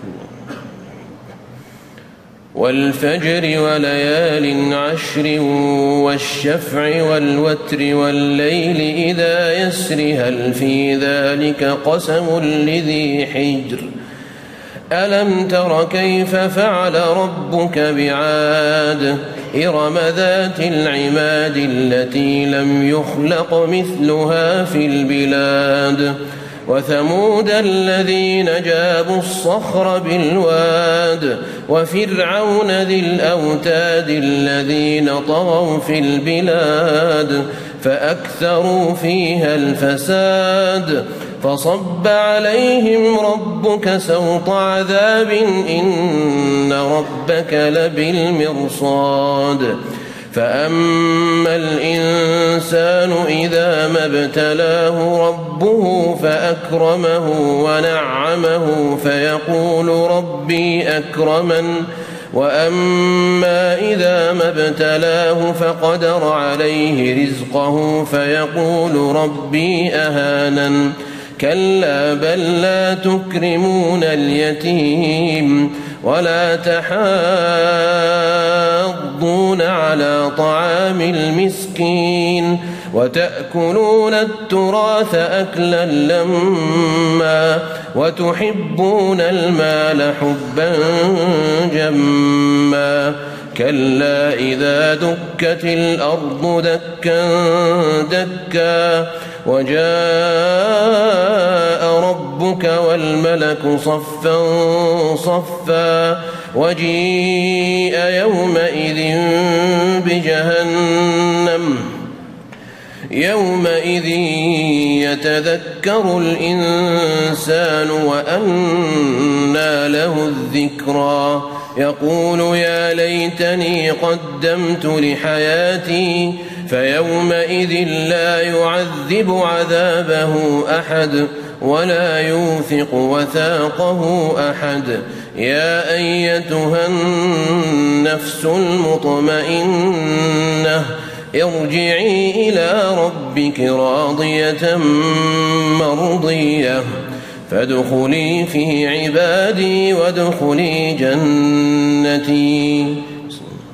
والفجر وليال عشر والشفع والوتر والليل إذا يسر هل في ذلك قسم لذي حجر ألم تر كيف فعل ربك بعاد إرم ذات العماد التي لم يخلق مثلها في البلاد وثمود الذين جابوا الصخر بالواد وفرعون ذي الأوتاد الذين طغوا في البلاد فأكثروا فيها الفساد فصب عليهم ربك سوط عذاب إن ربك لبالمرصاد فأما الإنسان إذا ما ابتلاه ربه فأكرمه ونعمه فيقول ربي أكرمن وأما إذا ما ابتلاه فقدر عليه رزقه فيقول ربي أهانن كلا بل لا تكرمون اليتيم ولا تحاضون على طعام المسكين وتأكلون التراث أكلا لما وتحبون المال حبا جما كلا إذا دكت الأرض دكا دكا وجاء ربك والملك صفا صفا وجيء يومئذ بجهنم يومئذ يتذكر الإنسان وأنى له الذكرى يقول يا ليتني قدمت لحياتي فيومئذ لا يعذب عذابه أحد ولا يوثق وثاقه أحد يا أيتها النفس المطمئنة ارجعي إلى ربك راضية مرضية فادخلي في عبادي وادخلي جنتي